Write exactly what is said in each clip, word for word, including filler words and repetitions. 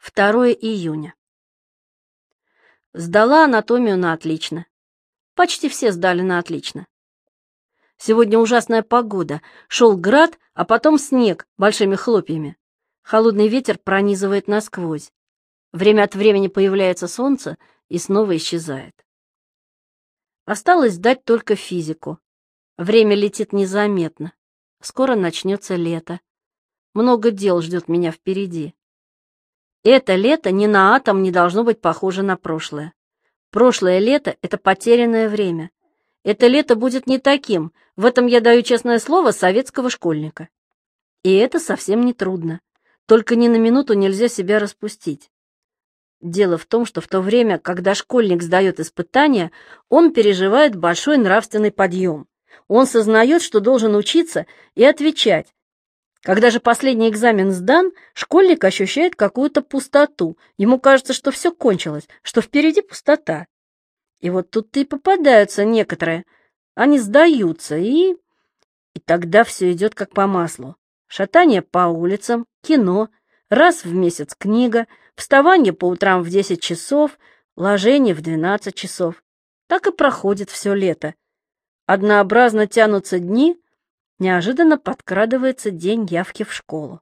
второе июня. Сдала анатомию на отлично. Почти все сдали на отлично. Сегодня ужасная погода. Шел град, а потом снег большими хлопьями. Холодный ветер пронизывает насквозь. Время от времени появляется солнце и снова исчезает. Осталось сдать только физику. Время летит незаметно. Скоро начнется лето. Много дел ждет меня впереди. Это лето ни на атом не должно быть похоже на прошлое. Прошлое лето — это потерянное время. Это лето будет не таким, в этом я даю честное слово советского школьника. И это совсем не трудно. Только ни на минуту нельзя себя распустить. Дело в том, что в то время, когда школьник сдает испытания, он переживает большой нравственный подъем. Он сознает, что должен учиться и отвечать. Когда же последний экзамен сдан, школьник ощущает какую-то пустоту. Ему кажется, что все кончилось, что впереди пустота. И вот тут-то и попадаются некоторые. Они сдаются, и... И тогда все идет как по маслу. Шатание по улицам, кино, раз в месяц книга, вставание по утрам в десять часов, ложение в двенадцать часов. Так и проходит все лето. Однообразно тянутся дни, неожиданно подкрадывается день явки в школу.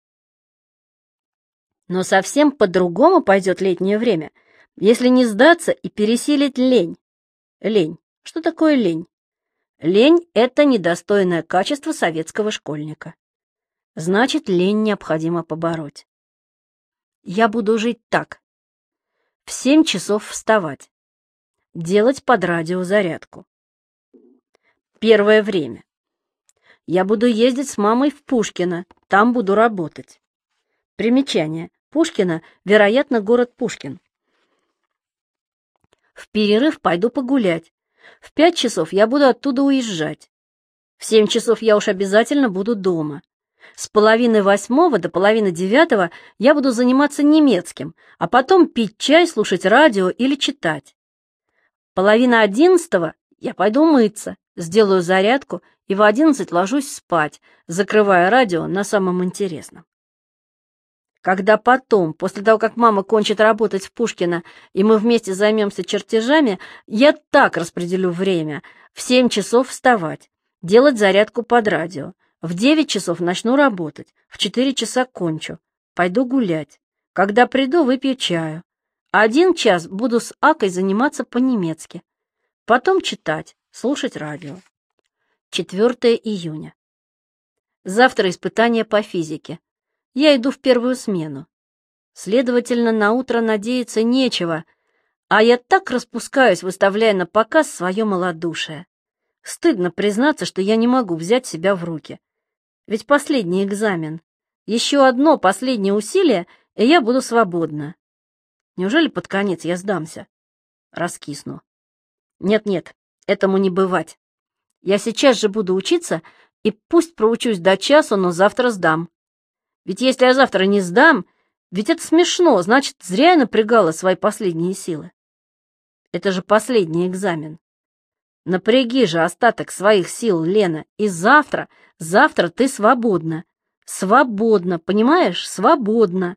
Но совсем по-другому пойдет летнее время, если не сдаться и пересилить лень. Лень. Что такое лень? Лень — это недостойное качество советского школьника. Значит, лень необходимо побороть. Я буду жить так. В семь часов вставать. Делать под радио зарядку. Первое время. Я буду ездить с мамой в Пушкино, там буду работать. Примечание. Пушкино, вероятно, город Пушкин. В перерыв пойду погулять. В пять часов я буду оттуда уезжать. В семь часов я уж обязательно буду дома. С половины восьмого до половины девятого я буду заниматься немецким, а потом пить чай, слушать радио или читать. Половина одиннадцатого я пойду мыться, сделаю зарядку и в одиннадцать ложусь спать, закрывая радио на самом интересном. Когда потом, после того, как мама кончит работать в Пушкино, и мы вместе займемся чертежами, я так распределю время. В семь часов вставать, делать зарядку под радио. В девять часов начну работать, в четыре часа кончу. Пойду гулять. Когда приду, выпью чаю. Один час буду с Акой заниматься по-немецки. Потом читать, слушать радио. четвёртое июня. Завтра испытание по физике. Я иду в первую смену. Следовательно, на утро надеяться нечего, а я так распускаюсь, выставляя на показ свое малодушие. Стыдно признаться, что я не могу взять себя в руки. Ведь последний экзамен. Еще одно последнее усилие, и я буду свободна. Неужели под конец я сдамся? Раскисну. Нет-нет, этому не бывать. Я сейчас же буду учиться, и пусть проучусь до часу, но завтра сдам. Ведь если я завтра не сдам, ведь это смешно, значит, зря я напрягала свои последние силы. Это же последний экзамен. Напряги же остаток своих сил, Лена, и завтра, завтра ты свободна. Свободна, понимаешь? Свободна.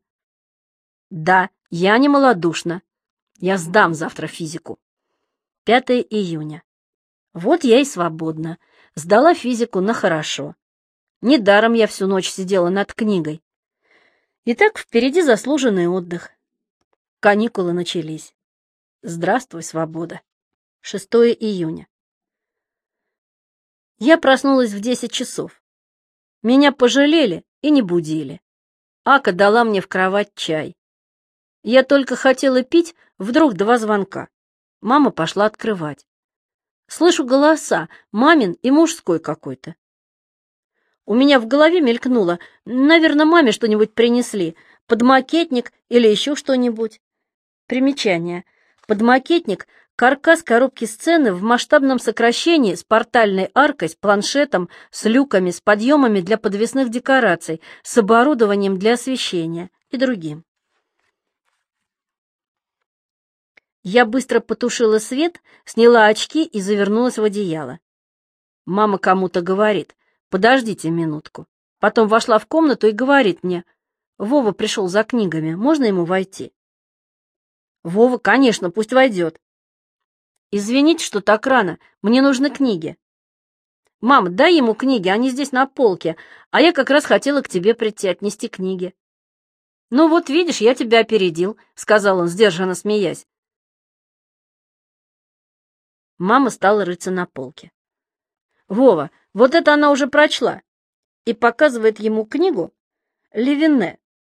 Да, я не малодушна. Я сдам завтра физику. пятое июня. Вот я и свободна. Сдала физику на хорошо. Недаром я всю ночь сидела над книгой. Итак, впереди заслуженный отдых. Каникулы начались. Здравствуй, свобода. шестое июня. Я проснулась в десять часов. Меня пожалели и не будили. Ака дала мне в кровать чай. Я только хотела пить, вдруг два звонка. Мама пошла открывать. Слышу голоса, мамин и мужской какой-то. У меня в голове мелькнуло, наверное, маме что-нибудь принесли, подмакетник или еще что-нибудь. Примечание. Подмакетник — каркас коробки сцены в масштабном сокращении с портальной аркой, с планшетом, с люками, с подъемами для подвесных декораций, с оборудованием для освещения и другим. Я быстро потушила свет, сняла очки и завернулась в одеяло. Мама кому-то говорит: «Подождите минутку». Потом вошла в комнату и говорит мне: Вова пришел за книгами. Можно ему войти? Вова, конечно, пусть войдет. Извините, что так рано. Мне нужны книги. Мам, дай ему книги, они здесь на полке, а я как раз хотела к тебе прийти, отнести книги. Ну вот видишь, я тебя опередил, сказал он, сдержанно смеясь. Мама стала рыться на полке. Вова, вот это она уже прочла. И показывает ему книгу Левине.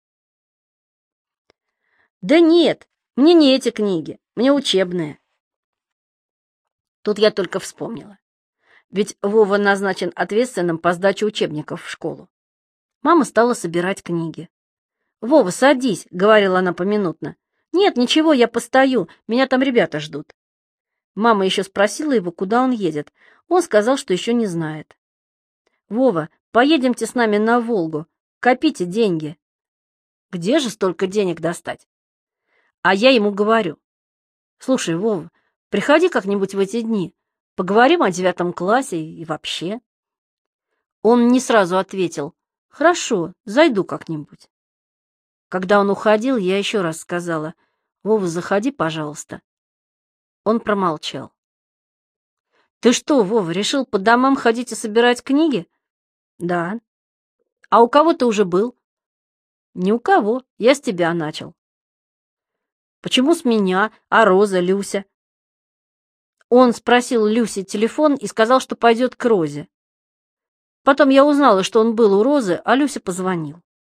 Да нет, мне не эти книги, мне учебные. Тут я только вспомнила. Ведь Вова назначен ответственным по сдаче учебников в школу. Мама стала собирать книги. «Вова, садись», — говорила она поминутно. «Нет, ничего, я постою, меня там ребята ждут». Мама еще спросила его, куда он едет. Он сказал, что еще не знает. «Вова, поедемте с нами на Волгу, копите деньги». «Где же столько денег достать?» А я ему говорю: «Слушай, Вова, приходи как-нибудь в эти дни, поговорим о девятом классе и вообще». Он не сразу ответил: «Хорошо, зайду как-нибудь». Когда он уходил, я еще раз сказала: «Вова, заходи, пожалуйста». Он промолчал. «Ты что, Вова, решил по домам ходить и собирать книги?» «Да». «А у кого ты уже был?» «Ни у кого, я с тебя начал». «Почему с меня, а Роза, Люся?» Он спросил Люсе телефон и сказал, что пойдет к Розе. Потом я узнала, что он был у Розы, а Люся позвонил.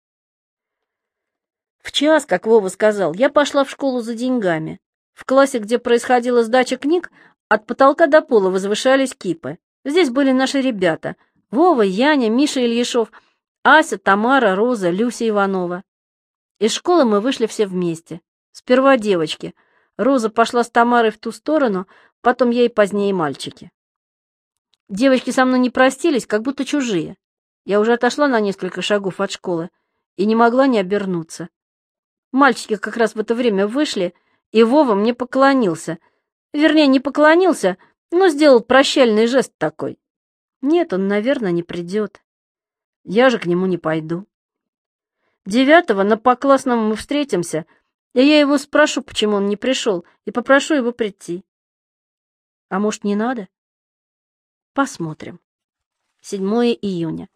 В час, как Вова сказал, я пошла в школу за деньгами. В классе, где происходила сдача книг, от потолка до пола возвышались кипы. Здесь были наши ребята: Вова, Яня, Миша Ильяшов, Ася, Тамара, Роза, Люся Иванова. Из школы мы вышли все вместе. Сперва девочки. Роза пошла с Тамарой в ту сторону, потом я и позднее мальчики. Девочки со мной не простились, как будто чужие. Я уже отошла на несколько шагов от школы и не могла не обернуться. Мальчики как раз в это время вышли, и Вова мне поклонился. Вернее, не поклонился, но сделал прощальный жест такой. Нет, он, наверное, не придет. Я же к нему не пойду. Девятого на Поклассном мы встретимся, и я его спрошу, почему он не пришел, и попрошу его прийти. А может, не надо? Посмотрим. седьмое июня.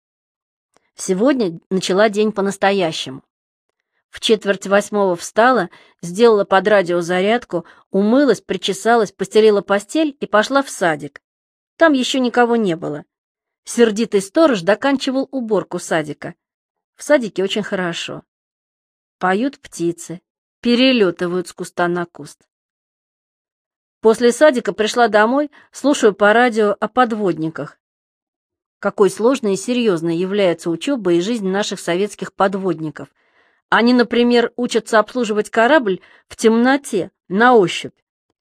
Сегодня начала день по-настоящему. В четверть восьмого встала, сделала под радио зарядку, умылась, причесалась, постелила постель и пошла в садик. Там еще никого не было. Сердитый сторож доканчивал уборку садика. В садике очень хорошо. Поют птицы, перелетывают с куста на куст. После садика пришла домой, слушаю по радио о подводниках. Какой сложной и серьезной является учеба и жизнь наших советских подводников. Они, например, учатся обслуживать корабль в темноте, на ощупь.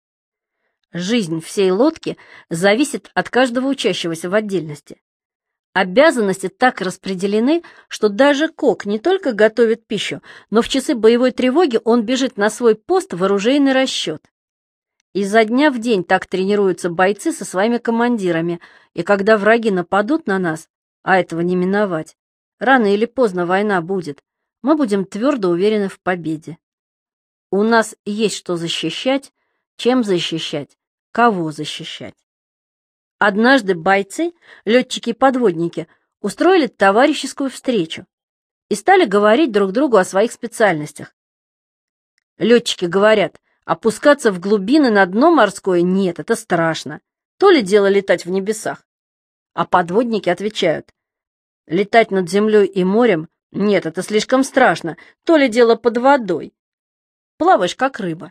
Жизнь всей лодки зависит от каждого учащегося в отдельности. Обязанности так распределены, что даже кок не только готовит пищу, но в часы боевой тревоги он бежит на свой пост в оружейный расчет. Изо дня в день так тренируются бойцы со своими командирами, и когда враги нападут на нас, а этого не миновать, рано или поздно война будет, мы будем твердо уверены в победе. У нас есть что защищать, чем защищать, кого защищать. Однажды бойцы, летчики и подводники, устроили товарищескую встречу и стали говорить друг другу о своих специальностях. Летчики говорят: опускаться в глубины на дно морское нет, это страшно. То ли дело летать в небесах. А подводники отвечают: летать над землей и морем нет, это слишком страшно, то ли дело под водой. Плаваешь, как рыба.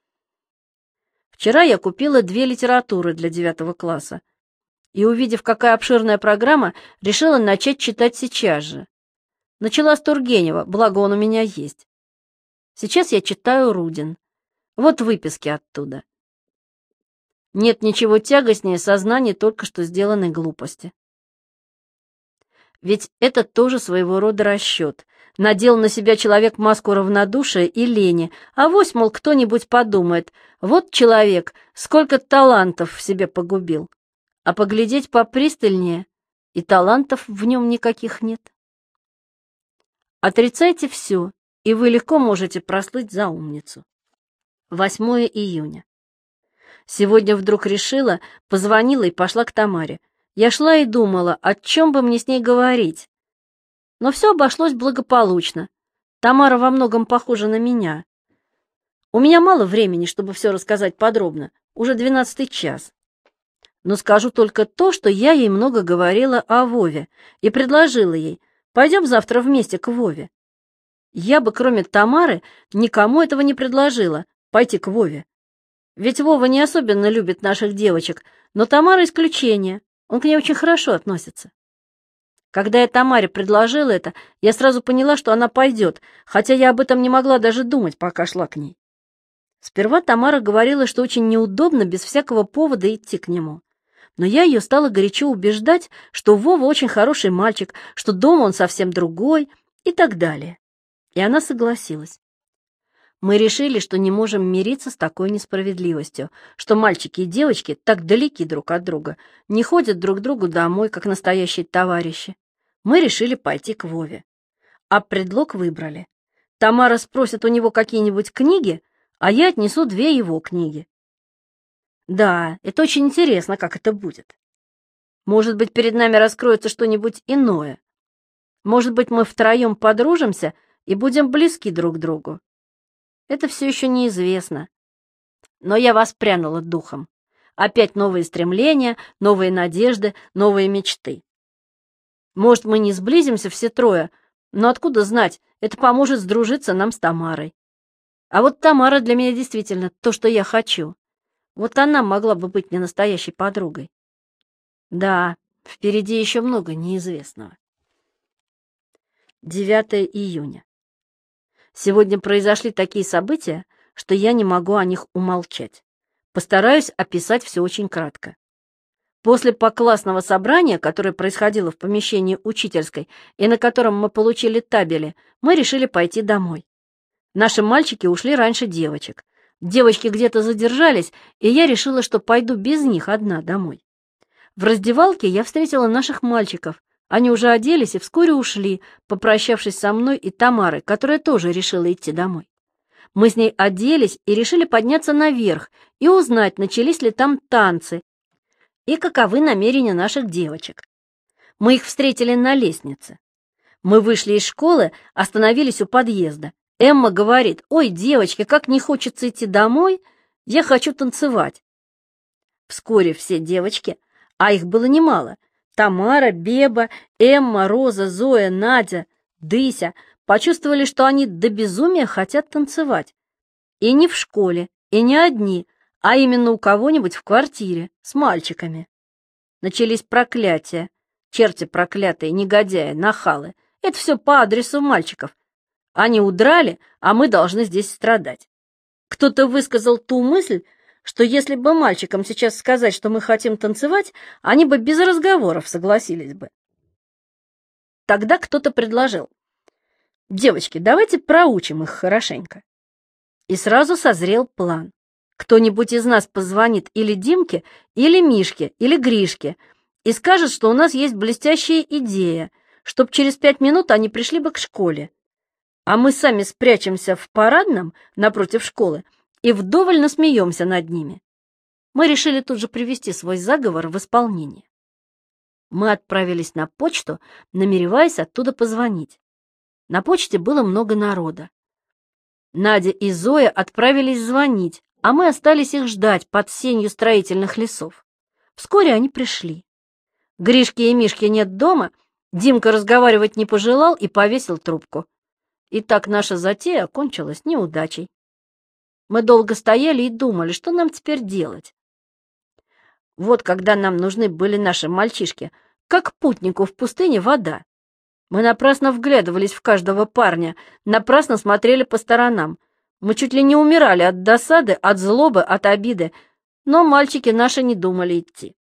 Вчера я купила две литературы для девятого класса и, увидев, какая обширная программа, решила начать читать сейчас же. Начала с Тургенева, благо он у меня есть. Сейчас я читаю Рудин. Вот выписки оттуда. Нет ничего тягостнее сознания только что сделанной глупости. Ведь это тоже своего рода расчет. Надел на себя человек маску равнодушия и лени, авось, мол, кто-нибудь подумает: вот человек сколько талантов в себе погубил, а поглядеть попристальнее, и талантов в нем никаких нет. Отрицайте все, и вы легко можете прослыть за умницу. восьмое июня. Сегодня вдруг решила, позвонила и пошла к Тамаре. Я шла и думала, о чем бы мне с ней говорить. Но все обошлось благополучно. Тамара во многом похожа на меня. У меня мало времени, чтобы все рассказать подробно. Уже двенадцатый час. Но скажу только то, что я ей много говорила о Вове и предложила ей: пойдем завтра вместе к Вове. Я бы, кроме Тамары, никому этого не предложила, пойти к Вове. Ведь Вова не особенно любит наших девочек, но Тамара исключение, он к ней очень хорошо относится. Когда я Тамаре предложила это, я сразу поняла, что она пойдет, хотя я об этом не могла даже думать, пока шла к ней. Сперва Тамара говорила, что очень неудобно без всякого повода идти к нему. Но я ее стала горячо убеждать, что Вова очень хороший мальчик, что дома он совсем другой и так далее. И она согласилась. Мы решили, что не можем мириться с такой несправедливостью, что мальчики и девочки так далеки друг от друга, не ходят друг к другу домой, как настоящие товарищи. Мы решили пойти к Вове. А предлог выбрали. Тамара спросит у него какие-нибудь книги, а я отнесу две его книги. Да, это очень интересно, как это будет. Может быть, перед нами раскроется что-нибудь иное. Может быть, мы втроем подружимся и будем близки друг к другу. Это все еще неизвестно. Но я воспрянула духом. Опять новые стремления, новые надежды, новые мечты. Может, мы не сблизимся все трое, но откуда знать, это поможет сдружиться нам с Тамарой. А вот Тамара для меня действительно то, что я хочу. Вот она могла бы быть мне настоящей подругой. Да, впереди еще много неизвестного. девятое июня. Сегодня произошли такие события, что я не могу о них умолчать. Постараюсь описать все очень кратко. После поклассного собрания, которое происходило в помещении учительской и на котором мы получили табели, мы решили пойти домой. Наши мальчики ушли раньше девочек. Девочки где-то задержались, и я решила, что пойду без них одна домой. В раздевалке я встретила наших мальчиков. Они уже оделись и вскоре ушли, попрощавшись со мной и Тамарой, которая тоже решила идти домой. Мы с ней оделись и решили подняться наверх и узнать, начались ли там танцы и каковы намерения наших девочек. Мы их встретили на лестнице. Мы вышли из школы, остановились у подъезда. Эмма говорит: «Ой, девочки, как не хочется идти домой, я хочу танцевать». Вскоре все девочки, а их было немало, Тамара, Беба, Эмма, Роза, Зоя, Надя, Дыся, почувствовали, что они до безумия хотят танцевать. И не в школе, и не одни, а именно у кого-нибудь в квартире, с мальчиками. Начались проклятия. Черти проклятые, негодяи, нахалы. Это все по адресу мальчиков. Они удрали, а мы должны здесь страдать. Кто-то высказал ту мысль, что если бы мальчикам сейчас сказать, что мы хотим танцевать, они бы без разговоров согласились бы. Тогда кто-то предложил: «Девочки, давайте проучим их хорошенько». И сразу созрел план. Кто-нибудь из нас позвонит или Димке, или Мишке, или Гришке и скажет, что у нас есть блестящая идея, чтоб через пять минут они пришли бы к школе. А мы сами спрячемся в парадном напротив школы и вдоволь насмеемся над ними. Мы решили тут же привести свой заговор в исполнение. Мы отправились на почту, намереваясь оттуда позвонить. На почте было много народа. Надя и Зоя отправились звонить, а мы остались их ждать под сенью строительных лесов. Вскоре они пришли. Гришки и Мишки нет дома, Димка разговаривать не пожелал и повесил трубку. И так наша затея окончилась неудачей. Мы долго стояли и думали, что нам теперь делать. Вот когда нам нужны были наши мальчишки, как путнику в пустыне вода. Мы напрасно вглядывались в каждого парня, напрасно смотрели по сторонам. Мы чуть ли не умирали от досады, от злобы, от обиды, но мальчики наши не думали идти.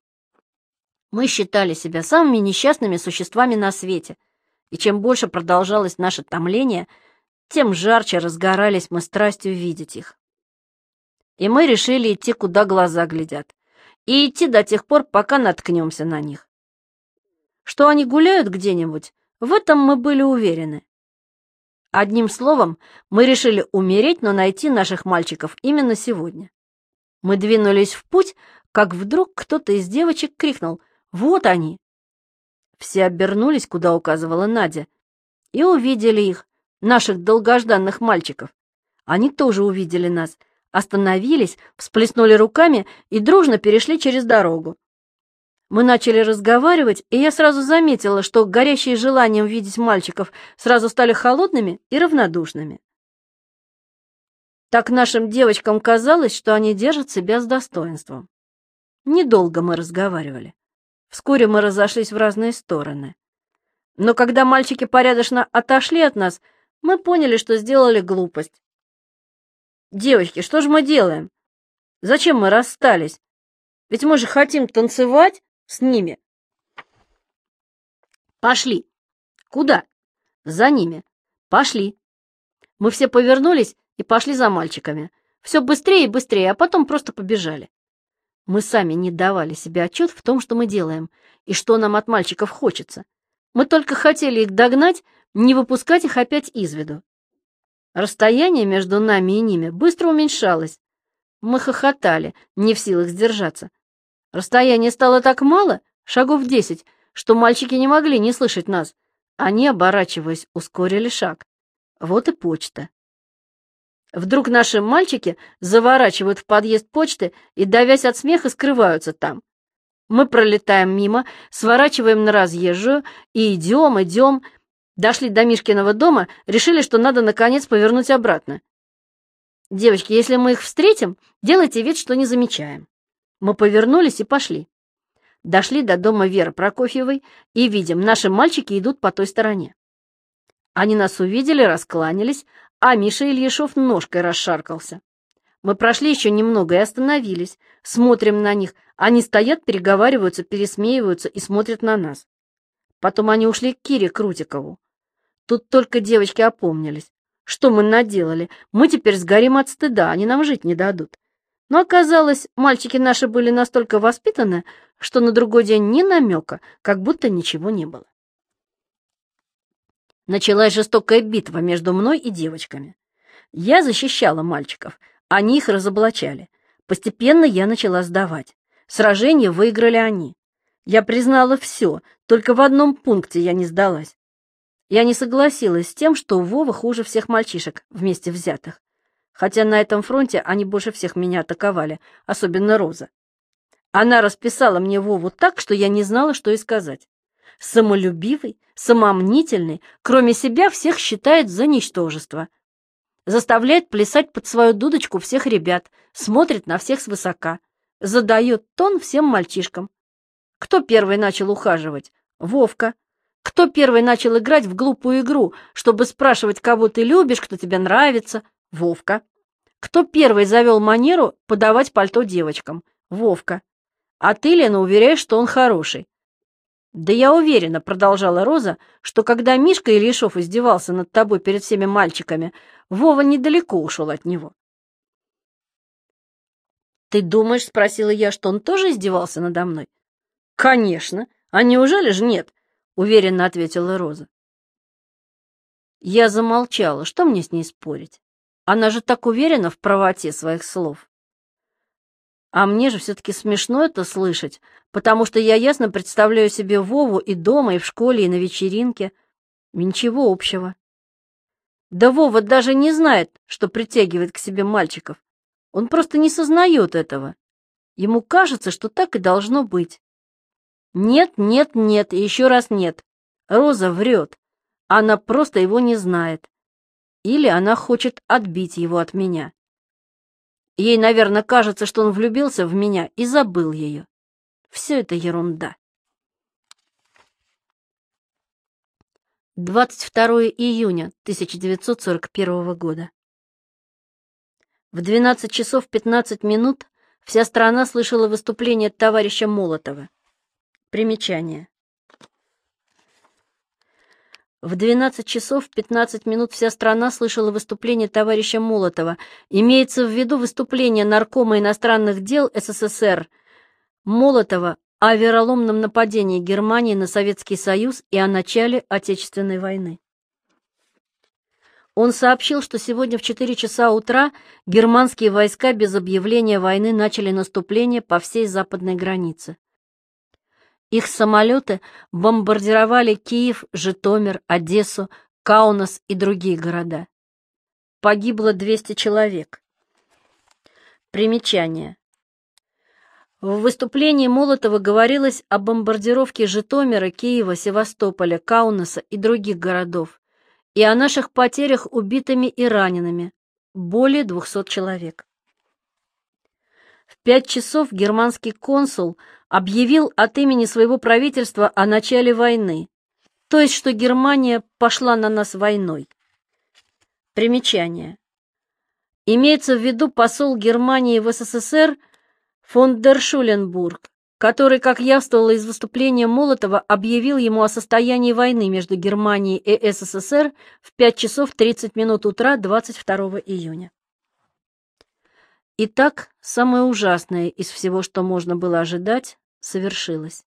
Мы считали себя самыми несчастными существами на свете, и чем больше продолжалось наше томление, тем жарче разгорались мы страстью видеть их. И мы решили идти, куда глаза глядят, и идти до тех пор, пока наткнемся на них. Что они гуляют где-нибудь, в этом мы были уверены. Одним словом, мы решили умереть, но найти наших мальчиков именно сегодня. Мы двинулись в путь, как вдруг кто-то из девочек крикнул: «Вот они!» Все обернулись, куда указывала Надя, и увидели их, наших долгожданных мальчиков. Они тоже увидели нас, остановились, всплеснули руками и дружно перешли через дорогу. Мы начали разговаривать, и я сразу заметила, что горящие желанием видеть мальчиков сразу стали холодными и равнодушными. Так нашим девочкам казалось, что они держат себя с достоинством. Недолго мы разговаривали. Вскоре мы разошлись в разные стороны. Но когда мальчики порядочно отошли от нас, мы поняли, что сделали глупость. «Девочки, что же мы делаем? Зачем мы расстались? Ведь мы же хотим танцевать с ними». «Пошли». «Куда?» «За ними». «Пошли». Мы все повернулись и пошли за мальчиками. Все быстрее и быстрее, а потом просто побежали. Мы сами не давали себе отчет в том, что мы делаем, и что нам от мальчиков хочется. Мы только хотели их догнать, не выпускать их опять из виду. Расстояние между нами и ними быстро уменьшалось. Мы хохотали, не в силах сдержаться. Расстояние стало так мало, шагов десять, что мальчики не могли не слышать нас. Они, оборачиваясь, ускорили шаг. Вот и почта. Вдруг наши мальчики заворачивают в подъезд почты и, давясь от смеха, скрываются там. Мы пролетаем мимо, сворачиваем на разъезжую и идем, идем. Дошли до Мишкиного дома, решили, что надо, наконец, повернуть обратно. «Девочки, если мы их встретим, делайте вид, что не замечаем». Мы повернулись и пошли. Дошли до дома Веры Прокофьевой и видим, наши мальчики идут по той стороне. Они нас увидели, раскланялись, а Миша Ильяшов ножкой расшаркался. Мы прошли еще немного и остановились, смотрим на них. Они стоят, переговариваются, пересмеиваются и смотрят на нас. Потом они ушли к Кире Крутикову. Тут только девочки опомнились. Что мы наделали? Мы теперь сгорим от стыда, они нам жить не дадут. Но оказалось, мальчики наши были настолько воспитаны, что на другой день ни намека, как будто ничего не было. Началась жестокая битва между мной и девочками. Я защищала мальчиков, они их разоблачали. Постепенно я начала сдавать. Сражение выиграли они. Я признала все, только в одном пункте я не сдалась. Я не согласилась с тем, что Вова хуже всех мальчишек вместе взятых. Хотя на этом фронте они больше всех меня атаковали, особенно Роза. Она расписала мне Вову так, что я не знала, что и сказать. Самолюбивый, самомнительный, кроме себя всех считает за ничтожество. Заставляет плясать под свою дудочку всех ребят, смотрит на всех свысока, задает тон всем мальчишкам. Кто первый начал ухаживать? Вовка. Кто первый начал играть в глупую игру, чтобы спрашивать, кого ты любишь, кто тебе нравится? Вовка. Кто первый завел манеру подавать пальто девочкам? Вовка. А ты, Лена, уверяешь, что он хороший. Да я уверена, продолжала Роза, что когда Мишка Ильяшов издевался над тобой перед всеми мальчиками, Вова недалеко ушел от него. Ты думаешь, спросила я, что он тоже издевался надо мной? Конечно. А неужели же нет? Уверенно ответила Роза. Я замолчала. Что мне с ней спорить? Она же так уверена в правоте своих слов. А мне же все-таки смешно это слышать, потому что я ясно представляю себе Вову и дома, и в школе, и на вечеринке. Ничего общего. Да Вова даже не знает, что притягивает к себе мальчиков. Он просто не сознает этого. Ему кажется, что так и должно быть. Нет, нет, нет, и еще раз нет. Роза врет. Она просто его не знает. Или она хочет отбить его от меня. Ей, наверное, кажется, что он влюбился в меня и забыл ее. Все это ерунда. двадцать второе июня тысяча девятьсот сорок первого года. В двенадцать часов пятнадцать минут вся страна слышала выступление товарища Молотова. Примечание. В двенадцать часов пятнадцать минут вся страна слышала выступление товарища Молотова. Имеется в виду выступление наркома иностранных дел СССР Молотова о вероломном нападении Германии на Советский Союз и о начале Отечественной войны. Он сообщил, что сегодня в четыре часа утра германские войска без объявления войны начали наступление по всей западной границе. Их самолеты бомбардировали Киев, Житомир, Одессу, Каунас и другие города. Погибло двести человек. Примечание. В выступлении Молотова говорилось о бомбардировке Житомира, Киева, Севастополя, Каунаса и других городов, и о наших потерях убитыми и ранеными, более двухсот человек. В пять часов германский консул объявил от имени своего правительства о начале войны, то есть, что Германия пошла на нас войной. Примечание. Имеется в виду посол Германии в СССР фон дер Шуленбург, который, как явствовало из выступления Молотова, объявил ему о состоянии войны между Германией и СССР в пять часов тридцать минут утра двадцать второго июня. Итак, самое ужасное из всего, что можно было ожидать, совершилось.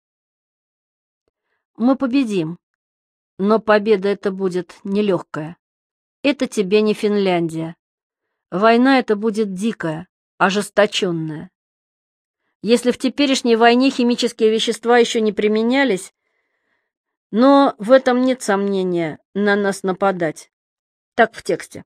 Мы победим, но победа эта будет нелегкая. Это тебе не Финляндия. Война эта будет дикая, ожесточенная. Если в теперешней войне химические вещества еще не применялись, но в этом нет сомнения на нас нападать. Так в тексте.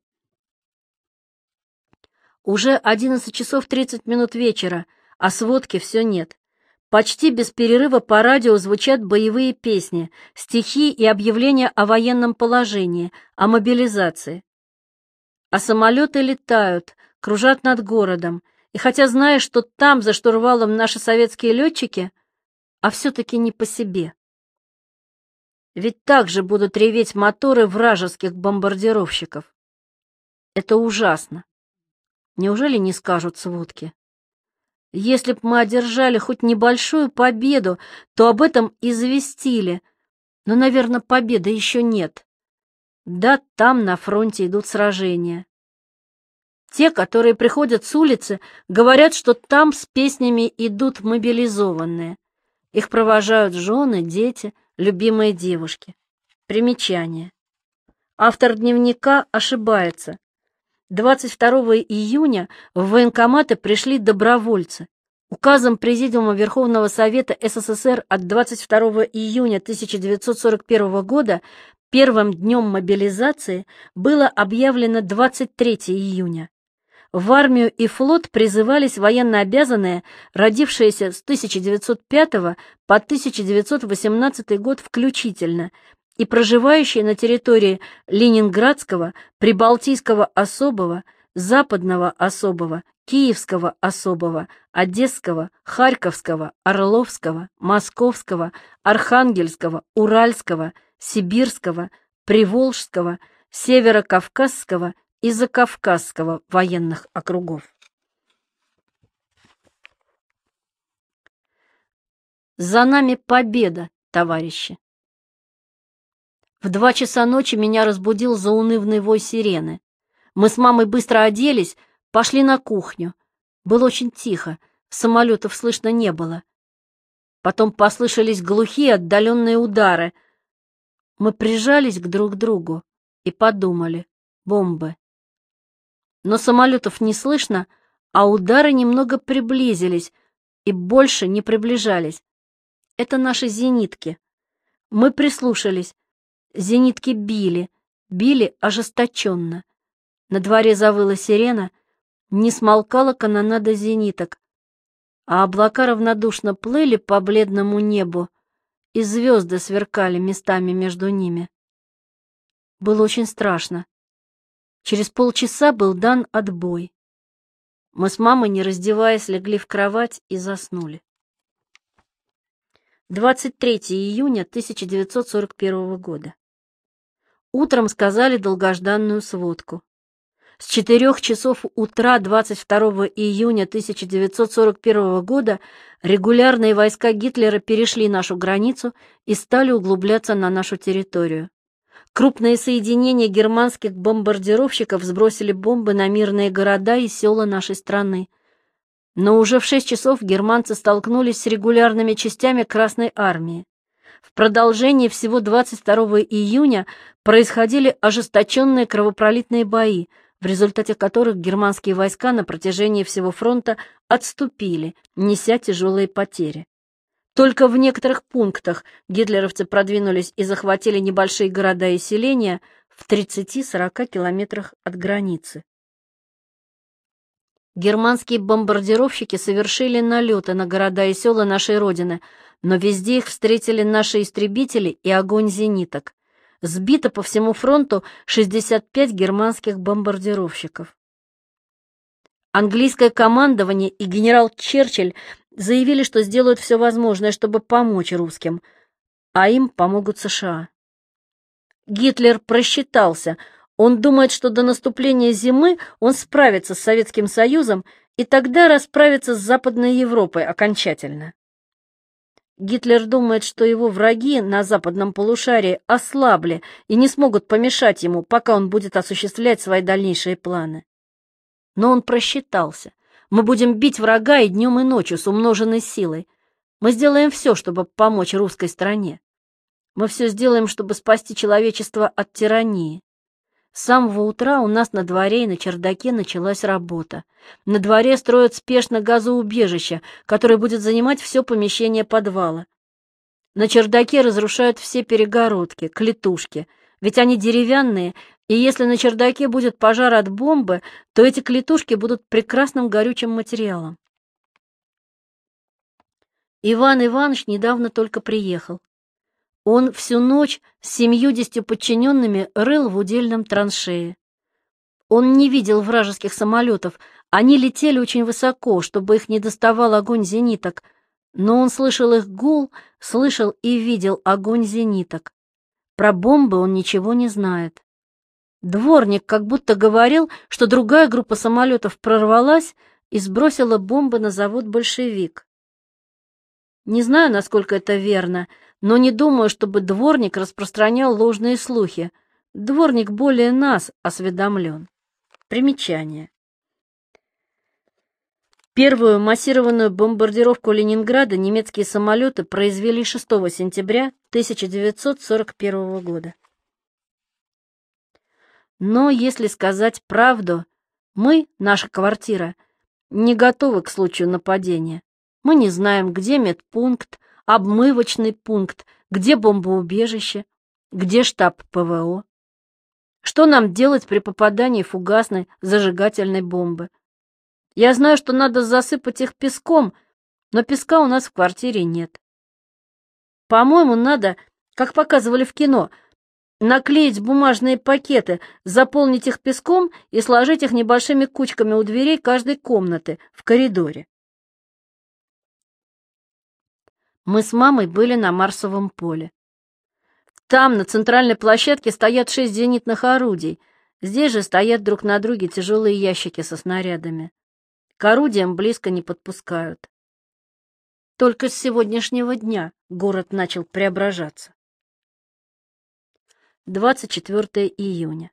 Уже одиннадцать часов тридцать минут вечера, а сводки все нет. Почти без перерыва по радио звучат боевые песни, стихи и объявления о военном положении, о мобилизации. А самолеты летают, кружат над городом, и хотя знаешь, что там за штурвалом наши советские летчики, а все-таки не по себе. Ведь так же будут реветь моторы вражеских бомбардировщиков. Это ужасно. Неужели не скажут сводки? Если б мы одержали хоть небольшую победу, то об этом известили, но, наверное, победы еще нет. Да, там на фронте идут сражения. Те, которые приходят с улицы, говорят, что там с песнями идут мобилизованные. Их провожают жены, дети, любимые девушки. Примечание. Автор дневника ошибается. двадцать второго июня в военкоматы пришли добровольцы. Указом Президиума Верховного Совета СССР от двадцать второго июня тысяча девятьсот сорок первого года первым днем мобилизации было объявлено двадцать третьего июня. В армию и флот призывались военнообязанные, родившиеся с тысяча девятьсот пятого по тысяча девятьсот восемнадцатый год включительно, и проживающие на территории Ленинградского, Прибалтийского особого, Западного особого, Киевского особого, Одесского, Харьковского, Орловского, Московского, Архангельского, Уральского, Сибирского, Приволжского, Северокавказского и Закавказского военных округов. За нами победа, товарищи! В два часа ночи меня разбудил заунывный вой сирены. Мы с мамой быстро оделись, пошли на кухню. Было очень тихо, самолетов слышно не было. Потом послышались глухие отдаленные удары. Мы прижались к друг другу и подумали: бомбы. Но самолетов не слышно, а удары немного приблизились и больше не приближались. Это наши зенитки. Мы прислушались. Зенитки били, били ожесточенно. На дворе завыла сирена, не смолкала канонада зениток, а облака равнодушно плыли по бледному небу, и звезды сверкали местами между ними. Было очень страшно. Через полчаса был дан отбой. Мы с мамой, не раздеваясь, легли в кровать и заснули. двадцать третьего июня тысяча девятьсот сорок первого года. Утром сказали долгожданную сводку. С четырех часов утра двадцать второго июня тысяча девятьсот сорок первого года регулярные войска Гитлера перешли нашу границу и стали углубляться на нашу территорию. Крупные соединения германских бомбардировщиков сбросили бомбы на мирные города и села нашей страны. Но уже в шесть часов германцы столкнулись с регулярными частями Красной армии. В продолжении всего двадцать второго июня происходили ожесточенные кровопролитные бои, в результате которых германские войска на протяжении всего фронта отступили, неся тяжелые потери. Только в некоторых пунктах гитлеровцы продвинулись и захватили небольшие города и селения в тридцати-сорока километрах от границы. Германские бомбардировщики совершили налеты на города и села нашей Родины, но везде их встретили наши истребители и огонь зениток. Сбито по всему фронту шестьдесят пять германских бомбардировщиков. Английское командование и генерал Черчилль заявили, что сделают все возможное, чтобы помочь русским, а им помогут США. Гитлер просчитался. Он думает, что до наступления зимы он справится с Советским Союзом и тогда расправится с Западной Европой окончательно. Гитлер думает, что его враги на западном полушарии ослабли и не смогут помешать ему, пока он будет осуществлять свои дальнейшие планы. Но он просчитался. Мы будем бить врага и днем, и ночью с умноженной силой. Мы сделаем все, чтобы помочь русской стране. Мы все сделаем, чтобы спасти человечество от тирании. С самого утра у нас на дворе и на чердаке началась работа. На дворе строят спешно газоубежище, которое будет занимать все помещение подвала. На чердаке разрушают все перегородки, клетушки, ведь они деревянные, и если на чердаке будет пожар от бомбы, то эти клетушки будут прекрасным горючим материалом. Иван Иванович недавно только приехал. Он всю ночь с семьюдесятью подчиненными рыл в удельном траншее. Он не видел вражеских самолетов, они летели очень высоко, чтобы их не доставал огонь зениток, но он слышал их гул, слышал и видел огонь зениток. Про бомбы он ничего не знает. Дворник как будто говорил, что другая группа самолетов прорвалась и сбросила бомбы на завод «Большевик». Не знаю, насколько это верно, но не думаю, чтобы дворник распространял ложные слухи. Дворник более нас осведомлен. Примечание. Первую массированную бомбардировку Ленинграда немецкие самолеты произвели шестого сентября тысяча девятьсот сорок первого года. Но, если сказать правду, мы, наша квартира, не готовы к случаю нападения. Мы не знаем, где медпункт, обмывочный пункт, где бомбоубежище, где штаб ПВО. Что нам делать при попадании фугасной зажигательной бомбы? Я знаю, что надо засыпать их песком, но песка у нас в квартире нет. По-моему, надо, как показывали в кино, наклеить бумажные пакеты, заполнить их песком и сложить их небольшими кучками у дверей каждой комнаты в коридоре. Мы с мамой были на Марсовом поле. Там, на центральной площадке, стоят шесть зенитных орудий. Здесь же стоят друг на друге тяжелые ящики со снарядами. К орудиям близко не подпускают. Только с сегодняшнего дня город начал преображаться. двадцать четвёртого июня.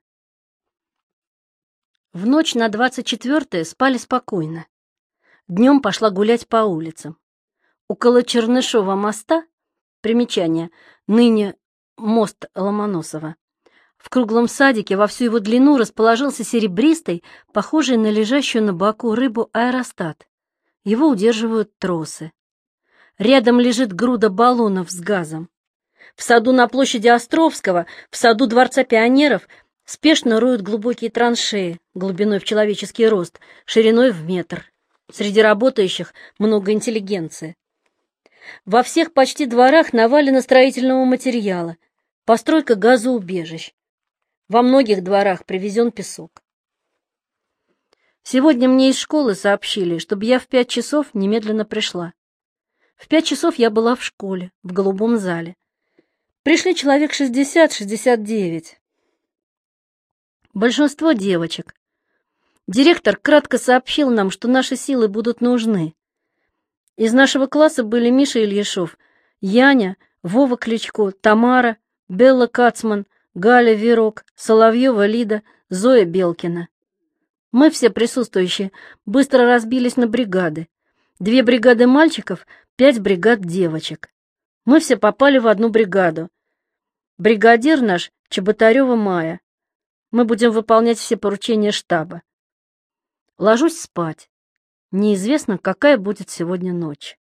В ночь на двадцать четвёртое спали спокойно. Днем пошла гулять по улицам. Около Чернышова моста, примечание, ныне мост Ломоносова, в круглом садике во всю его длину расположился серебристый, похожий на лежащую на боку рыбу аэростат. Его удерживают тросы. Рядом лежит груда баллонов с газом. В саду на площади Островского, в саду Дворца пионеров спешно роют глубокие траншеи глубиной в человеческий рост, шириной в метр. Среди работающих много интеллигенции. Во всех почти дворах навалено строительного материала, постройка газоубежищ. Во многих дворах привезен песок. Сегодня мне из школы сообщили, чтобы я в пять часов немедленно пришла. В пять часов я была в школе, в голубом зале. Пришли человек шестьдесят-шестьдесят девять. Большинство девочек. Директор кратко сообщил нам, что наши силы будут нужны. Из нашего класса были Миша Ильяшов, Яня, Вова Кличко, Тамара, Белла Кацман, Галя Верок, Соловьева Лида, Зоя Белкина. Мы все присутствующие быстро разбились на бригады. Две бригады мальчиков, пять бригад девочек. Мы все попали в одну бригаду. Бригадир наш Чеботарева Майя. Мы будем выполнять все поручения штаба. Ложусь спать. Неизвестно, какая будет сегодня ночь.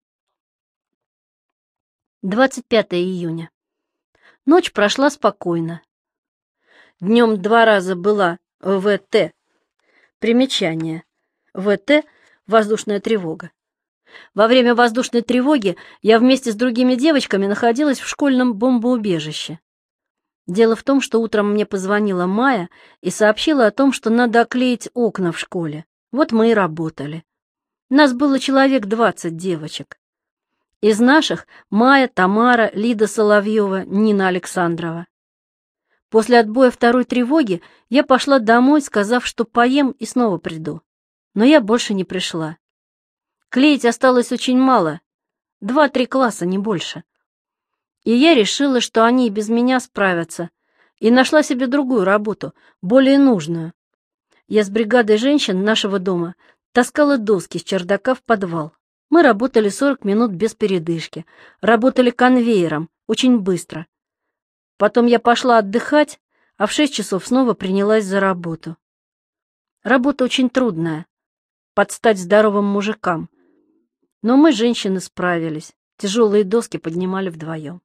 двадцать пятое июня. Ночь прошла спокойно. Днем два раза была вэ тэ. Примечание. вэ тэ — воздушная тревога. Во время воздушной тревоги я вместе с другими девочками находилась в школьном бомбоубежище. Дело в том, что утром мне позвонила Майя и сообщила о том, что надо оклеить окна в школе. Вот мы и работали. Нас было человек двадцать девочек. Из наших — Майя, Тамара, Лида Соловьева, Нина Александрова. После отбоя второй тревоги я пошла домой, сказав, что поем и снова приду. Но я больше не пришла. Клеить осталось очень мало, два-три класса, не больше. И я решила, что они и без меня справятся, и нашла себе другую работу, более нужную. Я с бригадой женщин нашего дома таскала доски с чердака в подвал. Мы работали сорок минут без передышки, работали конвейером, очень быстро. Потом я пошла отдыхать, а в шесть часов снова принялась за работу. Работа очень трудная, под стать здоровым мужикам. Но мы, женщины, справились. Тяжелые доски поднимали вдвоем.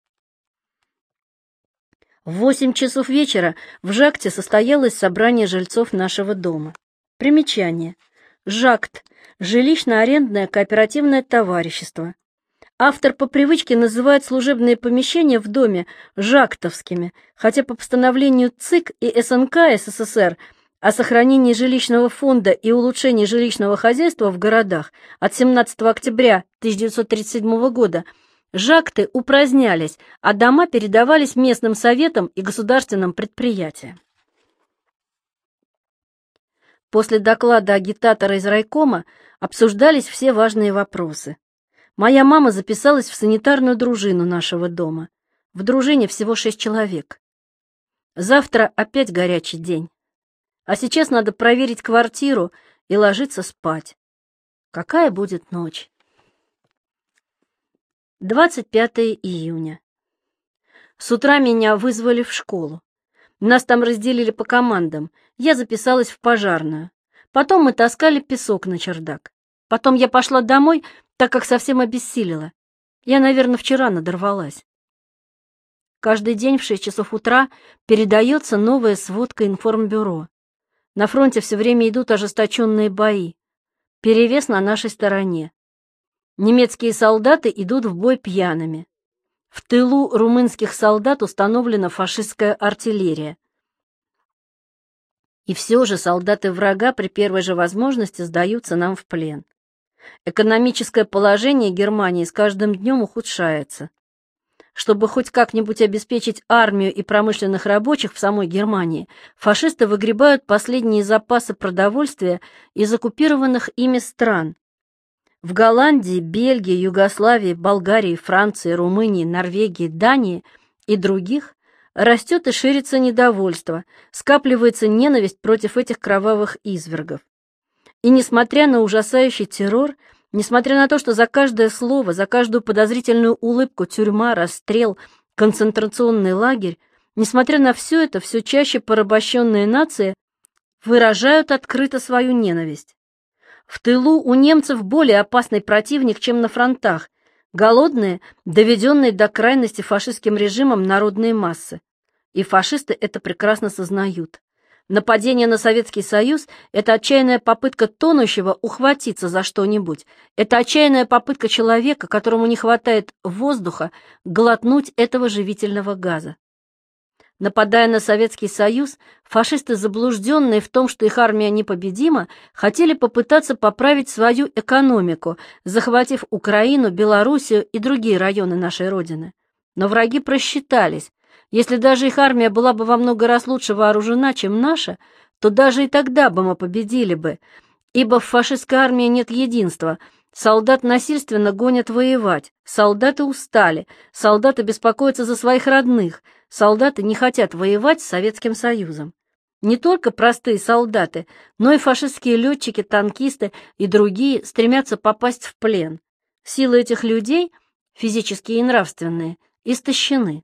В восемь часов вечера в Жакте состоялось собрание жильцов нашего дома. Примечание. Жакт – жилищно-арендное кооперативное товарищество. Автор по привычке называет служебные помещения в доме жактовскими, хотя по постановлению ЦИК и эс эн ка эс эс эс эр о сохранении жилищного фонда и улучшении жилищного хозяйства в городах от семнадцатого октября тысяча девятьсот тридцать седьмого года жакты упразднялись, а дома передавались местным советам и государственным предприятиям. После доклада агитатора из райкома обсуждались все важные вопросы. Моя мама записалась в санитарную дружину нашего дома. В дружине всего шесть человек. Завтра опять горячий день. А сейчас надо проверить квартиру и ложиться спать. Какая будет ночь? двадцать пятое июня. С утра меня вызвали в школу. Нас там разделили по командам. Я записалась в пожарную. Потом мы таскали песок на чердак. Потом я пошла домой, так как совсем обессилила. Я, наверное, вчера надорвалась. Каждый день в шесть часов утра передается новая сводка информбюро. На фронте все время идут ожесточенные бои. Перевес на нашей стороне. Немецкие солдаты идут в бой пьяными. В тылу румынских солдат установлена фашистская артиллерия. И все же солдаты врага при первой же возможности сдаются нам в плен. Экономическое положение Германии с каждым днем ухудшается. Чтобы хоть как-нибудь обеспечить армию и промышленных рабочих в самой Германии, фашисты выгребают последние запасы продовольствия из оккупированных ими стран. В Голландии, Бельгии, Югославии, Болгарии, Франции, Румынии, Норвегии, Дании и других растет и ширится недовольство, скапливается ненависть против этих кровавых извергов. И несмотря на ужасающий террор, несмотря на то, что за каждое слово, за каждую подозрительную улыбку тюрьма, расстрел, концентрационный лагерь, несмотря на все это, все чаще порабощенные нации выражают открыто свою ненависть. В тылу у немцев более опасный противник, чем на фронтах, голодные, доведенные до крайности фашистским режимом народные массы. И фашисты это прекрасно сознают. Нападение на Советский Союз – это отчаянная попытка тонущего ухватиться за что-нибудь. Это отчаянная попытка человека, которому не хватает воздуха, глотнуть этого живительного газа. Нападая на Советский Союз, фашисты, заблужденные в том, что их армия непобедима, хотели попытаться поправить свою экономику, захватив Украину, Белоруссию и другие районы нашей Родины. Но враги просчитались. Если даже их армия была бы во много раз лучше вооружена, чем наша, то даже и тогда бы мы победили бы, ибо в фашистской армии нет единства. Солдат насильственно гонят воевать, солдаты устали, солдаты беспокоятся за своих родных, солдаты не хотят воевать с Советским Союзом. Не только простые солдаты, но и фашистские летчики, танкисты и другие стремятся попасть в плен. Сила этих людей физические и нравственные, истощены.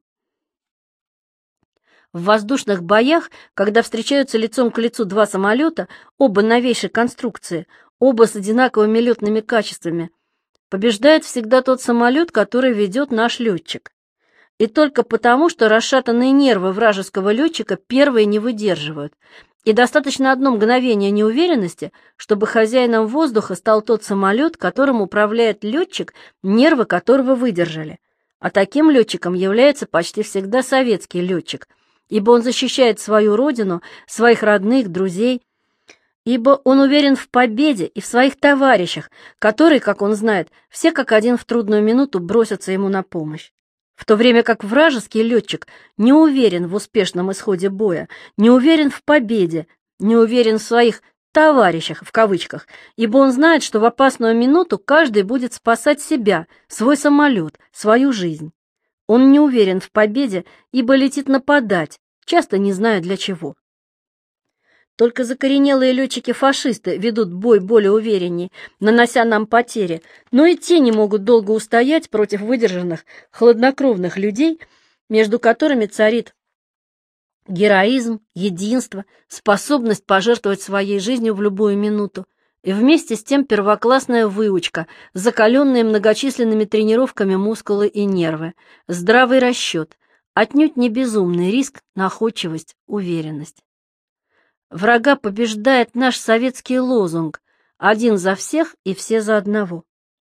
В воздушных боях, когда встречаются лицом к лицу два самолета, оба новейшей конструкции, оба с одинаковыми летными качествами, побеждает всегда тот самолет, который ведет наш летчик. И только потому, что расшатанные нервы вражеского летчика первые не выдерживают. И достаточно одно мгновение неуверенности, чтобы хозяином воздуха стал тот самолет, которым управляет летчик, нервы которого выдержали. А таким летчиком является почти всегда советский летчик, ибо он защищает свою родину, своих родных, друзей, ибо он уверен в победе и в своих товарищах, которые, как он знает, все как один в трудную минуту бросятся ему на помощь. В то время как вражеский летчик не уверен в успешном исходе боя, не уверен в победе, не уверен в своих «товарищах» в кавычках, ибо он знает, что в опасную минуту каждый будет спасать себя, свой самолет, свою жизнь. Он не уверен в победе, ибо летит нападать, часто не зная для чего. Только закоренелые летчики-фашисты ведут бой более увереннее, нанося нам потери, но и те не могут долго устоять против выдержанных, хладнокровных людей, между которыми царит героизм, единство, способность пожертвовать своей жизнью в любую минуту, и вместе с тем первоклассная выучка, закаленные многочисленными тренировками мускулы и нервы, здравый расчет, отнюдь не безумный риск, находчивость, уверенность. Врага побеждает наш советский лозунг «Один за всех и все за одного».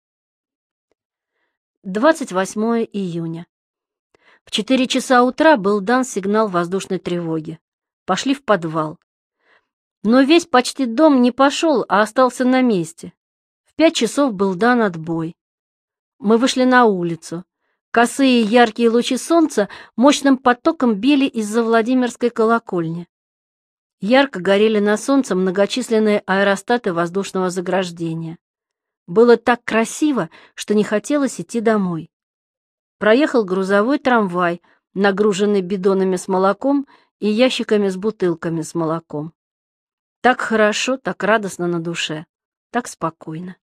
двадцать восьмое июня. В четыре часа утра был дан сигнал воздушной тревоги. Пошли в подвал. Но весь почти дом не пошел, а остался на месте. В пять часов был дан отбой. Мы вышли на улицу. Косые яркие лучи солнца мощным потоком били из-за Владимирской колокольни. Ярко горели на солнце многочисленные аэростаты воздушного заграждения. Было так красиво, что не хотелось идти домой. Проехал грузовой трамвай, нагруженный бидонами с молоком и ящиками с бутылками с молоком. Так хорошо, так радостно на душе, так спокойно.